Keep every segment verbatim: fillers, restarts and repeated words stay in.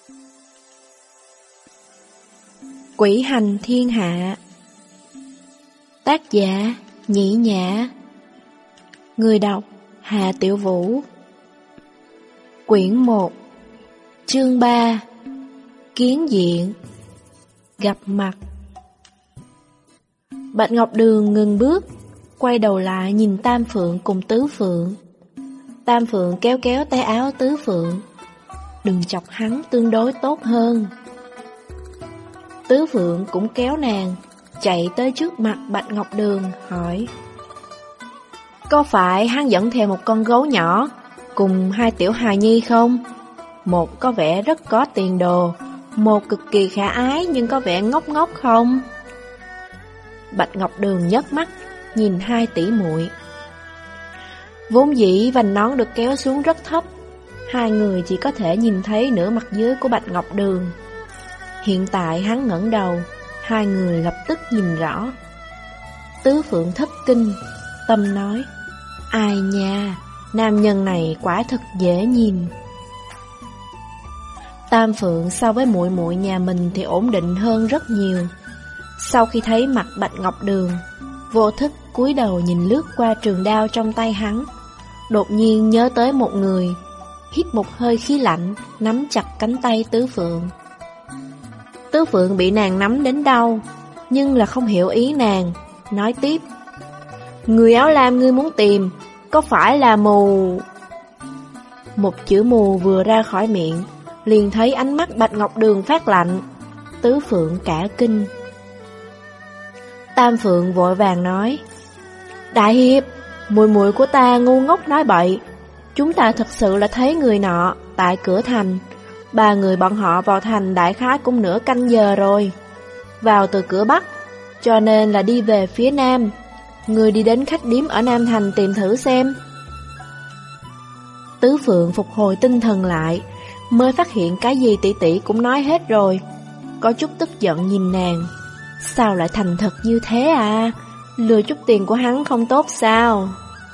Quỷ hành thiên hạ. Tác giả Nhĩ Nhã. Người đọc Hà Tiểu Vũ. Quyển một. Chương ba. Kiến diện. Gặp mặt. Bạch Ngọc Đường ngừng bước, quay đầu lại nhìn Tam Phượng cùng Tứ Phượng. Tam Phượng kéo kéo tay áo Tứ Phượng. Đừng chọc hắn tương đối tốt hơn. Tứ Phượng cũng kéo nàng, chạy tới trước mặt Bạch Ngọc Đường, hỏi: Có phải hắn dẫn theo một con gấu nhỏ cùng hai tiểu hài nhi không? Một có vẻ rất có tiền đồ, một cực kỳ khả ái nhưng có vẻ ngốc ngốc không? Bạch Ngọc Đường nhấc mắt, nhìn hai tỷ muội. Vốn dĩ vành nón được kéo xuống rất thấp, hai người chỉ có thể nhìn thấy nửa mặt dưới của Bạch Ngọc Đường. Hiện tại hắn ngẩng đầu, hai người lập tức nhìn rõ. Tứ Phượng thất kinh, tâm nói: Ai nha, nam nhân này quả thật dễ nhìn. Tam Phượng so với muội muội nhà mình thì ổn định hơn rất nhiều. Sau khi thấy mặt Bạch Ngọc Đường, vô thức cúi đầu nhìn lướt qua trường đao trong tay hắn, đột nhiên nhớ tới một người, hít một hơi khí lạnh, nắm chặt cánh tay Tứ Phượng. Tứ Phượng bị nàng nắm đến đau, nhưng là không hiểu ý nàng, nói tiếp: Người áo lam ngươi muốn tìm, có phải là mù? Một chữ mù vừa ra khỏi miệng, liền thấy ánh mắt Bạch Ngọc Đường phát lạnh. Tứ Phượng cả kinh. Tam Phượng vội vàng nói: Đại hiệp, muội muội của ta ngu ngốc nói bậy. Chúng ta thật sự là thấy người nọ tại cửa thành. Ba người bọn họ vào thành đại khái cũng nửa canh giờ rồi, vào từ cửa Bắc, cho nên là đi về phía Nam. Người đi đến khách điếm ở Nam Thành tìm thử xem. Tứ Phượng phục hồi tinh thần lại, mới phát hiện cái gì tỷ tỷ cũng nói hết rồi. Có chút tức giận nhìn nàng: Sao lại thành thật như thế à? Lừa chút tiền của hắn không tốt sao?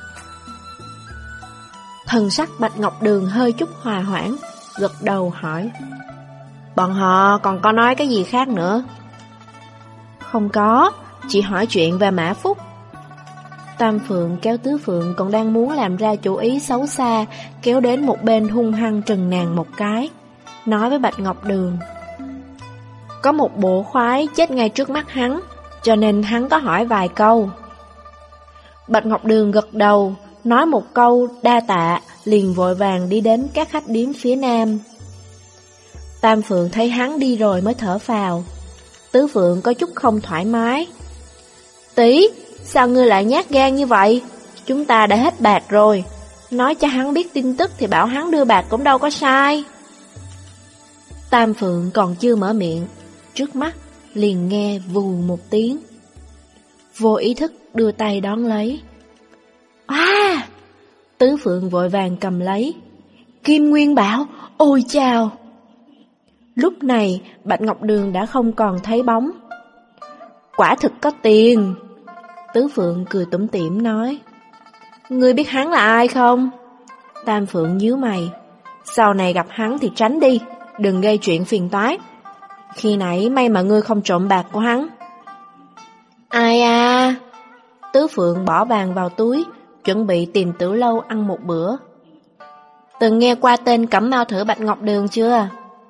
Thần sắc Bạch Ngọc Đường hơi chút hòa hoãn, gật đầu hỏi: Bọn họ còn có nói cái gì khác nữa? Không có, chỉ hỏi chuyện về Mã Phúc. Tam Phượng kéo Tứ Phượng còn đang muốn làm ra chủ ý xấu xa, kéo đến một bên hung hăng trừng nàng một cái, nói với Bạch Ngọc Đường: Có một bộ khoái chết ngay trước mắt hắn, cho nên hắn có hỏi vài câu. Bạch Ngọc Đường gật đầu, nói một câu đa tạ, liền vội vàng đi đến các khách điếm phía Nam. Tam Phượng thấy hắn đi rồi mới thở phào. Tứ Phượng có chút không thoải mái: Tỷ, sao ngươi lại nhát gan như vậy? Chúng ta đã hết bạc rồi, nói cho hắn biết tin tức thì bảo hắn đưa bạc cũng đâu có sai. Tam Phượng còn chưa mở miệng, trước mắt liền nghe vù một tiếng. Vô ý thức đưa tay đón lấy. À! Tứ Phượng vội vàng cầm lấy. Kim Nguyên Bảo, ôi chào! Lúc này Bạch Ngọc Đường đã không còn thấy bóng. Quả thực có tiền. Tứ Phượng cười tủm tỉm nói: Ngươi biết hắn là ai không? Tam Phượng nhíu mày: Sau này gặp hắn thì tránh đi, đừng gây chuyện phiền toái. Khi nãy may mà ngươi không trộm bạc của hắn. Ai à? Tứ Phượng bỏ vàng vào túi, chuẩn bị tìm Tử Lâu ăn một bữa. Từng nghe qua tên Cẩm Mao Thử Bạch Ngọc Đường chưa?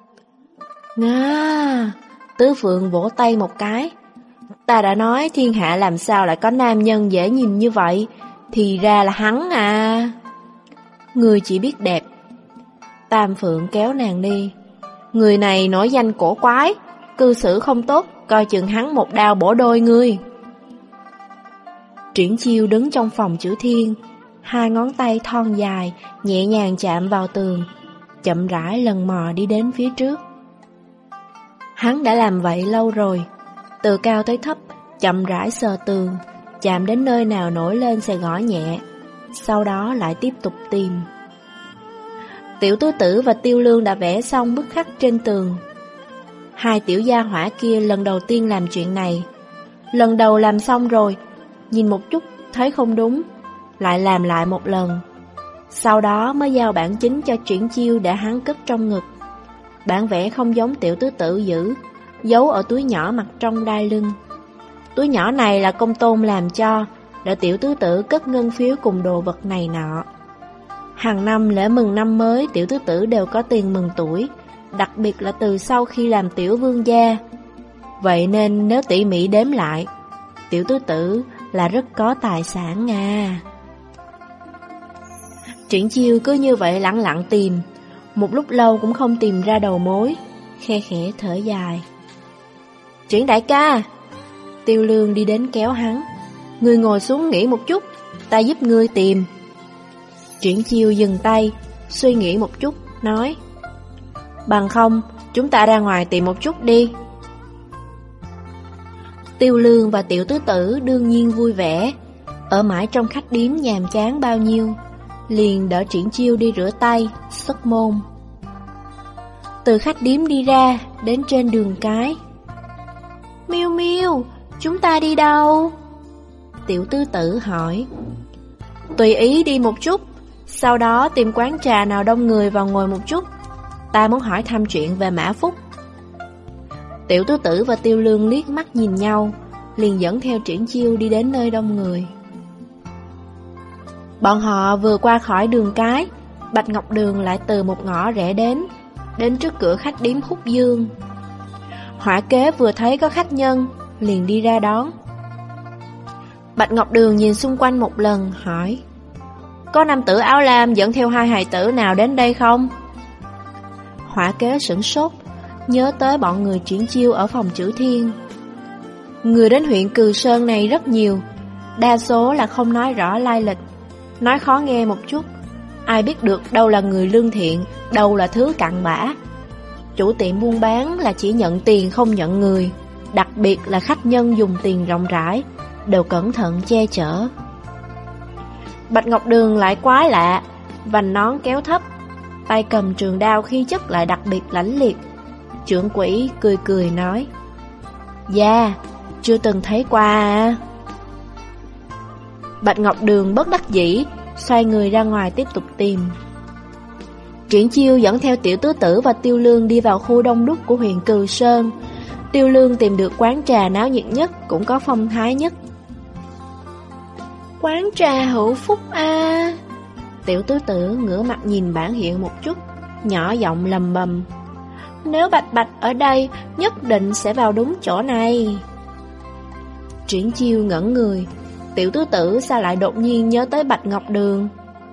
Nga! Tứ Phượng vỗ tay một cái. Ta đã nói thiên hạ làm sao lại có nam nhân dễ nhìn như vậy, thì ra là hắn à. Người chỉ biết đẹp. Tam Phượng kéo nàng đi. Người này nổi danh cổ quái, cư xử không tốt, coi chừng hắn một đao bổ đôi ngươi. Triển Chiêu đứng trong phòng chữ thiên, hai ngón tay thon dài nhẹ nhàng chạm vào tường, chậm rãi lần mò đi đến phía trước. Hắn đã làm vậy lâu rồi, từ cao tới thấp, chậm rãi sờ tường, chạm đến nơi nào nổi lên sẽ gõ nhẹ, sau đó lại tiếp tục tìm. Tiểu Tứ Tử và Tiêu Lương đã vẽ xong bức khắc trên tường. Hai tiểu gia hỏa kia lần đầu tiên làm chuyện này. Lần đầu làm xong rồi, nhìn một chút thấy không đúng, lại làm lại một lần. Sau đó mới giao bản chính cho Triển Chiêu để hắn cất trong ngực. Bản vẽ không giống tiểu tứ tử giữ, giấu ở túi nhỏ mặt trong đai lưng. Túi nhỏ này là công tôn làm cho, để tiểu tứ tử cất ngân phiếu cùng đồ vật này nọ. Hàng năm lễ mừng năm mới, tiểu tứ tử đều có tiền mừng tuổi, đặc biệt là từ sau khi làm tiểu vương gia. Vậy nên nếu tỉ mỉ đếm lại, tiểu tứ tử là rất có tài sản nha. Triển Chiêu cứ như vậy lặng lặng tìm, một lúc lâu cũng không tìm ra đầu mối, khe khẽ thở dài. Triển đại ca! Tiêu Lương đi đến kéo hắn. Ngươi ngồi xuống nghỉ một chút, ta giúp ngươi tìm. Triển Chiêu dừng tay, suy nghĩ một chút, nói: Bằng không, chúng ta ra ngoài tìm một chút đi. Tiêu Lương và tiểu tứ tử đương nhiên vui vẻ. Ở mãi trong khách điếm nhàm chán bao nhiêu, liền đỡ Triển Chiêu đi rửa tay, xuất môn. Từ khách điếm đi ra, đến trên đường cái. Miu Miu, chúng ta đi đâu? Tiểu tứ tử hỏi. Tùy ý đi một chút, sau đó tìm quán trà nào đông người vào ngồi một chút. Ta muốn hỏi thăm chuyện về Mã Phúc. Tiểu tứ tử và Tiêu Lương liếc mắt nhìn nhau, liền dẫn theo Triển Chiêu đi đến nơi đông người. Bọn họ vừa qua khỏi đường cái, Bạch Ngọc Đường lại từ một ngõ rẽ đến, đến trước cửa khách điếm Húc Dương. Hỏa kế vừa thấy có khách nhân, liền đi ra đón. Bạch Ngọc Đường nhìn xung quanh một lần, hỏi: Có nam tử áo lam dẫn theo hai hài tử nào đến đây không? Hỏa kế sửng sốt, nhớ tới bọn người Triển Chiêu ở phòng Chữ Thiên. Người đến huyện Cừ Sơn này rất nhiều, đa số là không nói rõ lai lịch, nói khó nghe một chút. Ai biết được đâu là người lương thiện, đâu là thứ cặn bã. Chủ tiệm buôn bán là chỉ nhận tiền không nhận người, đặc biệt là khách nhân dùng tiền rộng rãi, đều cẩn thận che chở. Bạch Ngọc Đường lại quá lạ, vành nón kéo thấp, tay cầm trường đao khí chất lại đặc biệt lãnh liệt. Trưởng quỹ cười cười nói: Dạ, chưa từng thấy qua à. Bạch Ngọc Đường bất đắc dĩ, xoay người ra ngoài tiếp tục tìm. Triển Chiêu dẫn theo tiểu tứ tử và Tiêu Lương đi vào khu đông đúc của huyện Cừ Sơn. Tiêu Lương tìm được quán trà náo nhiệt nhất, cũng có phong thái nhất. Quán trà Hữu Phúc a. Tiểu tứ tử ngửa mặt nhìn bảng hiệu một chút, nhỏ giọng lầm bầm: Nếu Bạch Bạch ở đây, nhất định sẽ vào đúng chỗ này. Triển Chiêu ngẩn người, tiểu tứ tử sao lại đột nhiên nhớ tới Bạch Ngọc Đường?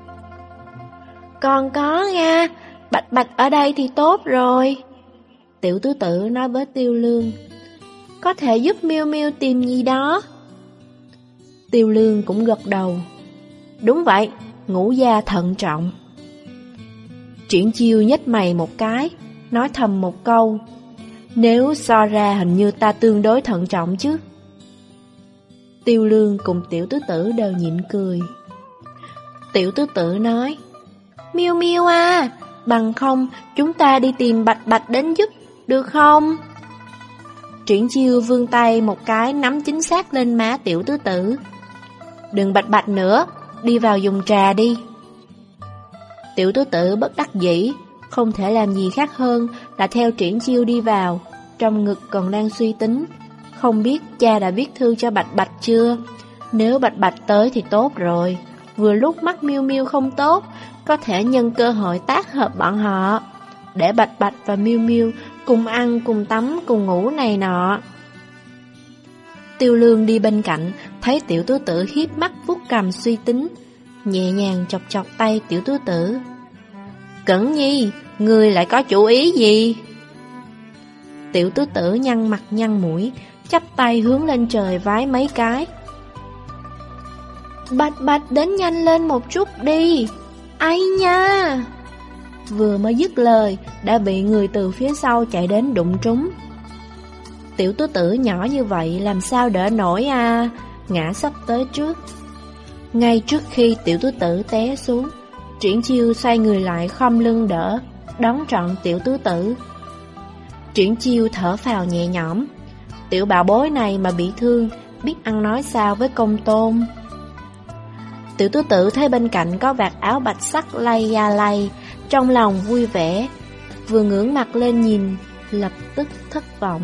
Còn có nha, Bạch Bạch ở đây thì tốt rồi. Tiểu tứ tử nói với Tiêu Lương: Có thể giúp Miu Miu tìm gì đó. Tiêu Lương cũng gật đầu: Đúng vậy, ngũ gia thận trọng. Triển Chiêu nhếch mày một cái, nói thầm một câu: Nếu so ra hình như ta tương đối thận trọng chứ. Tiêu Lương cùng tiểu tứ tử đều nhịn cười. Tiểu tứ tử nói: Miu Miu à, bằng không chúng ta đi tìm Bạch Bạch đến giúp, được không? Triển Chiêu vươn tay một cái nắm chính xác lên má tiểu tứ tử. Đừng Bạch Bạch nữa, đi vào dùng trà đi. Tiểu tứ tử bất đắc dĩ, không thể làm gì khác hơn là theo Triển Chiêu đi vào, trong ngực còn đang suy tính. Không biết cha đã viết thư cho Bạch Bạch chưa? Nếu Bạch Bạch tới thì tốt rồi, vừa lúc mắt Miu Miu không tốt, có thể nhân cơ hội tác hợp bọn họ, để Bạch Bạch và Miu Miu cùng ăn, cùng tắm, cùng ngủ này nọ. Tiêu Lương đi bên cạnh, thấy tiểu tứ tử hiếp mắt vuốt cằm suy tính, nhẹ nhàng chọc chọc tay tiểu tứ tử. Cẩn Nhi, ngươi lại có chủ ý gì? Tiểu tứ tử nhăn mặt nhăn mũi, chắp tay hướng lên trời vái mấy cái. Bạch Bạch đến nhanh lên một chút đi, ai nha. Vừa mới dứt lời, đã bị người từ phía sau chạy đến đụng trúng. Tiểu tứ tử nhỏ như vậy làm sao đỡ nổi à, ngã sắp tới trước. Ngay trước khi tiểu tứ tử té xuống, Triển Chiêu xoay người lại khom lưng đỡ, đón trọn tiểu tứ tử. Triển Chiêu thở phào nhẹ nhõm, tiểu bảo bối này mà bị thương, biết ăn nói sao với công tôn. Tiểu tứ tử thấy bên cạnh có vạt áo bạch sắc lay da lay, trong lòng vui vẻ. vừa ngưỡng mặt lên nhìn, lập tức thất vọng.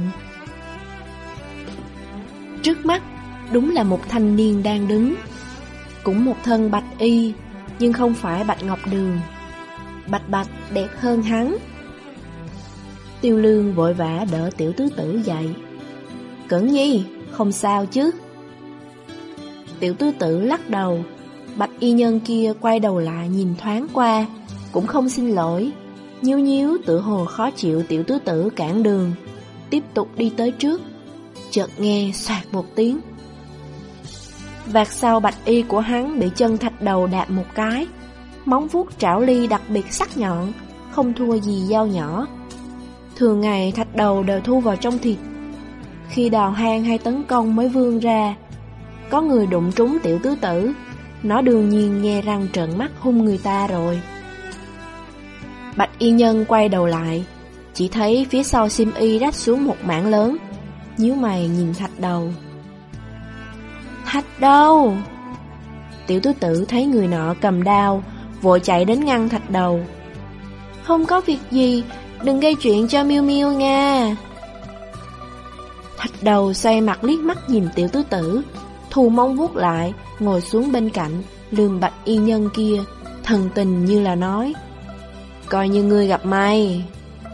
Trước mắt đúng là một thanh niên đang đứng, cũng một thân bạch y, nhưng không phải Bạch Ngọc Đường. Bạch Bạch đẹp hơn hắn. Tiêu Lương vội vã đỡ Tiểu Tứ Tử dậy. Cẩn Nhi, không sao chứ? Tiểu Tứ Tử lắc đầu. Bạch y nhân kia quay đầu lại nhìn thoáng qua, cũng không xin lỗi, nhíu nhíu tựa hồ khó chịu Tiểu Tứ Tử cản đường, tiếp tục đi tới trước. Chợt nghe xoạt một tiếng, vạt sau bạch y của hắn bị chân thạch đầu đạp một cái. Móng vuốt trảo ly đặc biệt sắc nhọn, không thua gì dao nhỏ. Thường ngày thạch đầu đều thu vào trong thịt, khi đào hang hay tấn công mới vươn ra. Có người đụng trúng Tiểu Tứ Tử, nó đương nhiên nhe răng trợn mắt hung người ta rồi. Bạch y nhân quay đầu lại, chỉ thấy phía sau xiêm y rách xuống một mảng lớn, nhíu mày nhìn thạch đầu. Thạch đầu! Tiểu Tứ Tử thấy người nọ cầm đao, vội chạy đến ngăn thạch đầu. Không có việc gì, đừng gây chuyện cho Miêu Miêu nha. Thạch đầu xoay mặt liếc mắt nhìn Tiểu Tứ Tử, thu móng vuốt lại, ngồi xuống bên cạnh, lườm bạch y nhân kia, thần tình như là nói: coi như ngươi gặp may.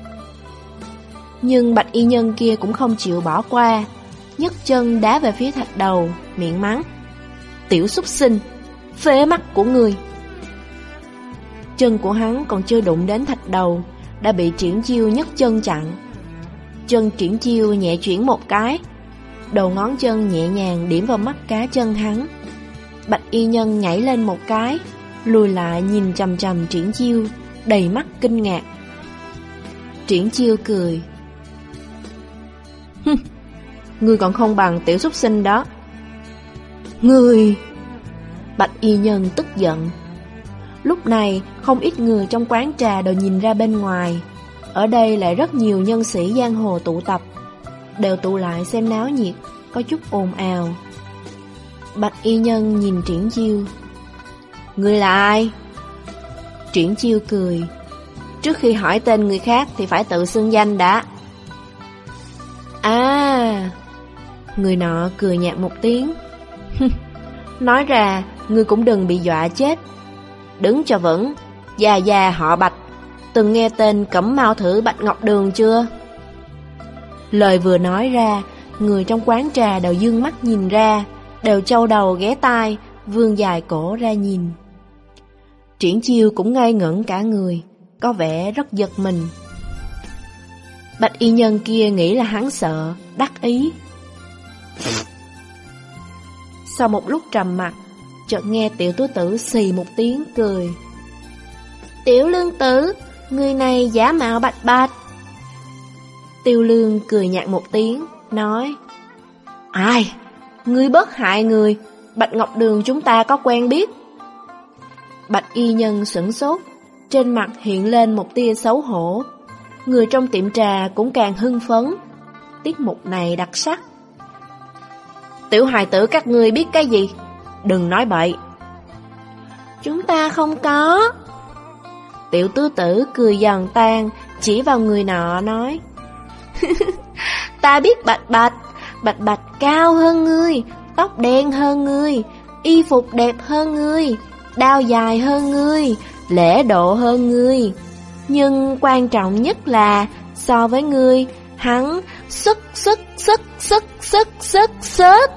Nhưng bạch y nhân kia cũng không chịu bỏ qua, nhấc chân đá về phía thạch đầu, miệng mắng: tiểu súc sinh, phế mắt của ngươi. Chân của hắn còn chưa đụng đến thạch đầu, đã bị Triển Chiêu nhấc chân chặn. Chân Triển Chiêu nhẹ chuyển một cái, đầu ngón chân nhẹ nhàng điểm vào mắt cá chân hắn. Bạch y nhân nhảy lên một cái, lùi lại nhìn chằm chằm Triển Chiêu, đầy mắt kinh ngạc. Triển Chiêu cười: Hừm, ngươi còn không bằng tiểu súc sinh đó. Ngươi! Bạch y nhân tức giận. Lúc này không ít người trong quán trà đều nhìn ra bên ngoài. Ở đây lại rất nhiều nhân sĩ giang hồ tụ tập, đều tụ lại xem náo nhiệt, có chút ồn ào. Bạch y nhân nhìn Triển Chiêu: ngươi là ai? Triển Chiêu cười: trước khi hỏi tên người khác thì phải tự xưng danh đã. À! Người nọ cười nhạt một tiếng: nói ra ngươi cũng đừng bị dọa chết. Đứng cho vững, già già họ Bạch, từng nghe tên Cẩm Mao Thử Bạch Ngọc Đường chưa? Lời vừa nói ra, người trong quán trà đều dương mắt nhìn ra, đều châu đầu ghé tai, vươn dài cổ ra nhìn. Triển Chiêu cũng ngây ngẩn cả người, có vẻ rất giật mình. Bạch y nhân kia nghĩ là hắn sợ, đắc ý. Sau một lúc trầm mặc, chợt nghe Tiểu Tứ Tử xì một tiếng cười: Tiểu Lương Tử, người này giả mạo Bạch Bạch. Tiêu Lương cười nhạt một tiếng, nói: ai? Ngươi bớt hại người, Bạch Ngọc Đường chúng ta có quen biết. Bạch y nhân sửng sốt, trên mặt hiện lên một tia xấu hổ. Người trong tiệm trà cũng càng hưng phấn. Tiết mục này đặc sắc. Tiểu hài tử các ngươi biết cái gì? Đừng nói bậy. Chúng ta không có. Tiểu Tứ Tử cười giòn tan, chỉ vào người nọ nói: ta biết Bạch Bạch. Bạch Bạch cao hơn ngươi, tóc đen hơn ngươi, y phục đẹp hơn ngươi, đao dài hơn ngươi, lễ độ hơn ngươi. Nhưng quan trọng nhất là so với ngươi, hắn sức sức sức sức sức sức sức.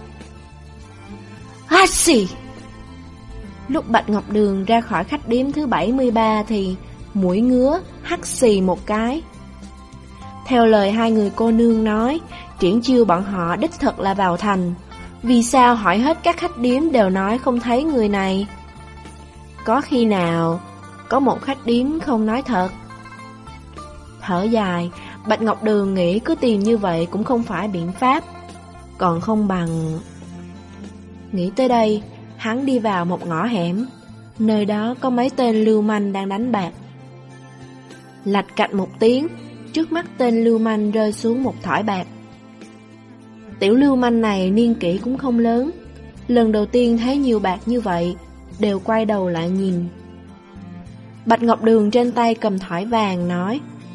À xì. Lúc Bạch Ngọc Đường ra khỏi khách điếm thứ bảy mươi ba thì mũi ngứa, hắt xì một cái. Theo lời hai người cô nương nói, Triển Chiêu bọn họ đích thực là vào thành. Vì sao hỏi hết các khách điếm đều nói không thấy người này? Có khi nào có một khách điếm không nói thật? Thở dài, Bạch Ngọc Đường nghĩ cứ tìm như vậy cũng không phải biện pháp, còn không bằng... Nghĩ tới đây, hắn đi vào một ngõ hẻm. Nơi đó có mấy tên lưu manh đang đánh bạc. Lạch cạch một tiếng, trước mắt tên lưu manh rơi xuống một thỏi bạc. Tiểu lưu manh này niên kỷ cũng không lớn, lần đầu tiên thấy nhiều bạc như vậy, đều quay đầu lại nhìn. Bạch Ngọc Đường trên tay cầm thỏi vàng nói: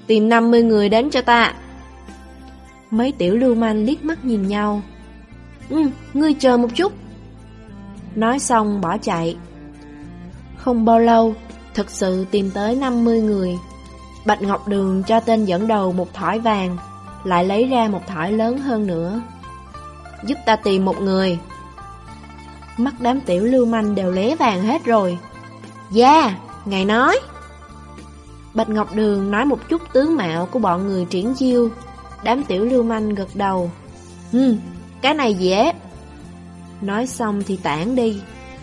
Tìm năm mươi người đến cho ta. Mấy tiểu lưu manh liếc mắt nhìn nhau. Ừ, ngươi chờ một chút. Nói xong bỏ chạy. Không bao lâu, thực sự tìm tới năm mươi người. Bạch Ngọc Đường cho tên dẫn đầu một thỏi vàng, lại lấy ra một thỏi lớn hơn nữa. Giúp ta tìm một người. Mắt đám tiểu lưu manh đều lóe vàng hết rồi. Dạ, yeah, ngài nói. Bạch Ngọc Đường nói một chút tướng mạo của bọn người Triển Chiêu. Đám tiểu lưu manh gật đầu. Ừ, cái này dễ. Nói xong thì tản đi.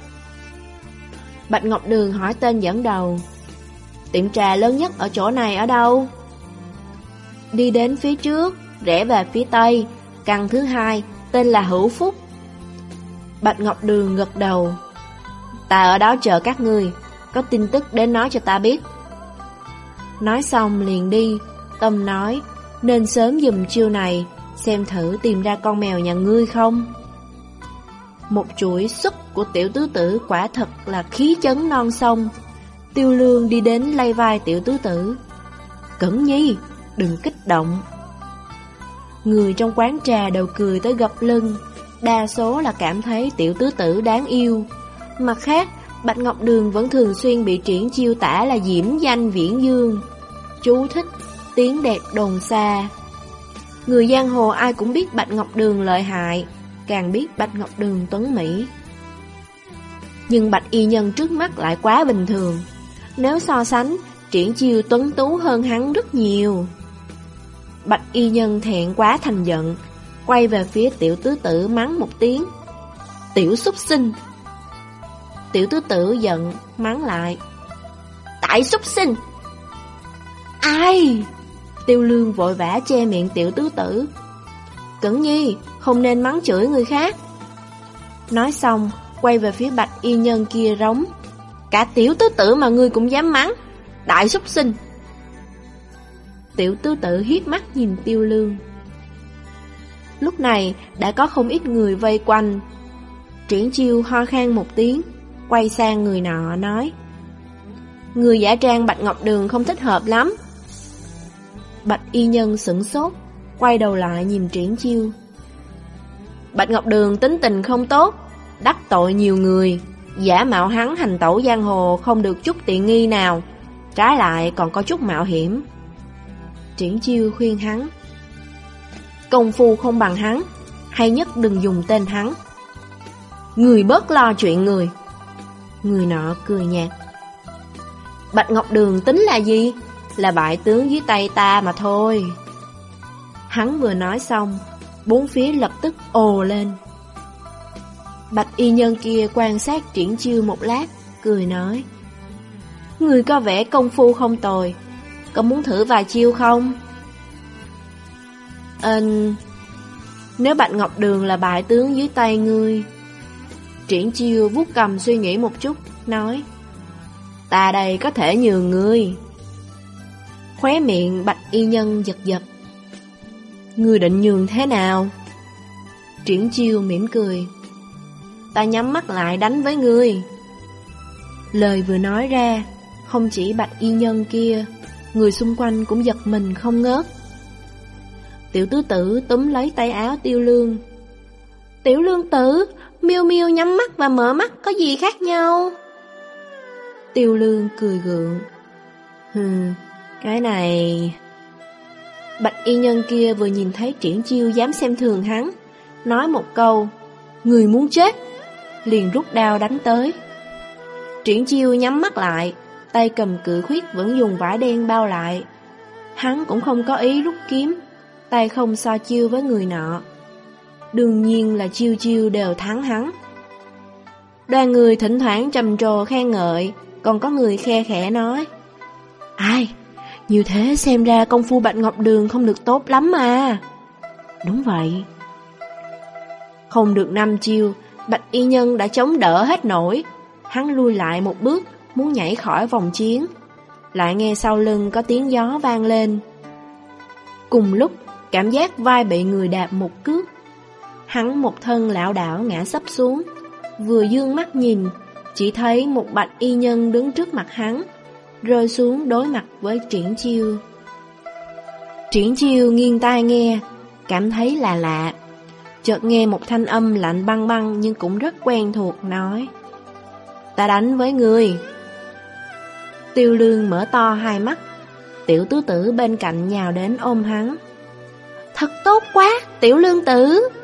Bạch Ngọc Đường hỏi tên dẫn đầu. Tiệm trà lớn nhất ở chỗ này ở đâu? Đi đến phía trước, rẽ về phía tây, căn thứ hai, tên là Hữu Phúc. Bạch Ngọc Đường gật đầu. Ta ở đó chờ các ngươi, có tin tức đến nói cho ta biết. Nói xong liền đi. Tâm nói, nên sớm dùm chiêu này, xem thử tìm ra con mèo nhà ngươi không. Một chuỗi xuất của tiểu tứ tử quả thật là khí chấn non sông. Tiêu Lương đi đến lay vai tiểu tứ tử. Cẩn Nhi, đừng kích động. Người trong quán trà đều cười tới gập lưng. Đa số là cảm thấy tiểu tứ tử đáng yêu. Mặt khác, Bạch Ngọc Đường vẫn thường xuyên bị Triển Chiêu tả là diễm danh viễn dương. Chú thích, tiếng đẹp đồn xa. Người giang hồ ai cũng biết Bạch Ngọc Đường lợi hại, càng biết Bạch Ngọc Đường tuấn mỹ. Nhưng Bạch y nhân trước mắt lại quá bình thường. Nếu so sánh, Triển Chiêu tuấn tú hơn hắn rất nhiều. Bạch y nhân thẹn quá thành giận, quay về phía tiểu tứ tử mắng một tiếng. Tiểu súc sinh. Tiểu tứ tử giận, mắng lại. Tại súc sinh. Ai? Tiêu Lương vội vã che miệng tiểu tứ tử. Cẩn Nhi, không nên mắng chửi người khác. Nói xong, quay về phía Bạch y nhân kia rống. Cả tiểu tứ tử mà ngươi cũng dám mắng. Đại súc sinh. Tiểu tứ tử hiếp mắt nhìn Tiêu Lương. Lúc này đã có không ít người vây quanh. Triển Chiêu ho khan một tiếng, quay sang người nọ nói. Người giả trang Bạch Ngọc Đường không thích hợp lắm. Bạch y nhân sửng sốt, quay đầu lại nhìn Triển Chiêu. Bạch Ngọc Đường tính tình không tốt, đắc tội nhiều người, giả mạo hắn hành tẩu giang hồ không được chút tiện nghi nào, trái lại còn có chút mạo hiểm. Triển Chiêu khuyên hắn. Công phu không bằng hắn, hay nhất đừng dùng tên hắn. Người bớt lo chuyện người. Người nọ cười nhạt. Bạch Ngọc Đường tính là gì? Là bại tướng dưới tay ta mà thôi. Hắn vừa nói xong, bốn phía lập tức ồ lên. Bạch y nhân kia quan sát Triển Chiêu một lát, cười nói. Người có vẻ công phu không tồi, có muốn thử vài chiêu không? Ừm, nếu Bạch Ngọc Đường là bại tướng dưới tay ngươi. Triển Chiêu vuốt cầm suy nghĩ một chút, nói. Ta đây có thể nhường ngươi. Khóe miệng Bạch y nhân giật giật. Ngươi định nhường thế nào? Triển Chiêu mỉm cười. Ta nhắm mắt lại đánh với ngươi. Lời vừa nói ra, không chỉ Bạch y nhân kia, người xung quanh cũng giật mình không ngớt. Tiểu tứ tử túm lấy tay áo Tiêu Lương. Tiểu Lương tử, miêu miêu nhắm mắt và mở mắt có gì khác nhau? Tiêu Lương cười gượng. Hừm, cái này... Bạch y nhân kia vừa nhìn thấy Triển Chiêu dám xem thường hắn, nói một câu, người muốn chết, liền rút đao đánh tới. Triển Chiêu nhắm mắt lại, tay cầm cự khuyết vẫn dùng vải đen bao lại. Hắn cũng không có ý rút kiếm, tay không so chiêu với người nọ. Đương nhiên là chiêu chiêu đều thắng hắn. Đoàn người thỉnh thoảng trầm trồ khen ngợi, còn có người khe khẽ nói. Ai, như thế xem ra công phu Bạch Ngọc Đường không được tốt lắm mà. Đúng vậy. Không được năm chiêu, Bạch y nhân đã chống đỡ hết nổi. Hắn lui lại một bước, muốn nhảy khỏi vòng chiến. Lại nghe sau lưng có tiếng gió vang lên. Cùng lúc, cảm giác vai bị người đạp một cước. Hắn một thân lảo đảo ngã sấp xuống. Vừa dương mắt nhìn, chỉ thấy một Bạch y nhân đứng trước mặt hắn, rơi xuống đối mặt với Triển Chiêu. Triển Chiêu nghiêng tai nghe, cảm thấy là lạ. Chợt nghe một thanh âm lạnh băng băng nhưng cũng rất quen thuộc nói: Ta đánh với ngươi. Tiêu Lương mở to hai mắt. Tiểu tứ tử bên cạnh nhào đến ôm hắn. Thật tốt quá, Tiểu Lương tử.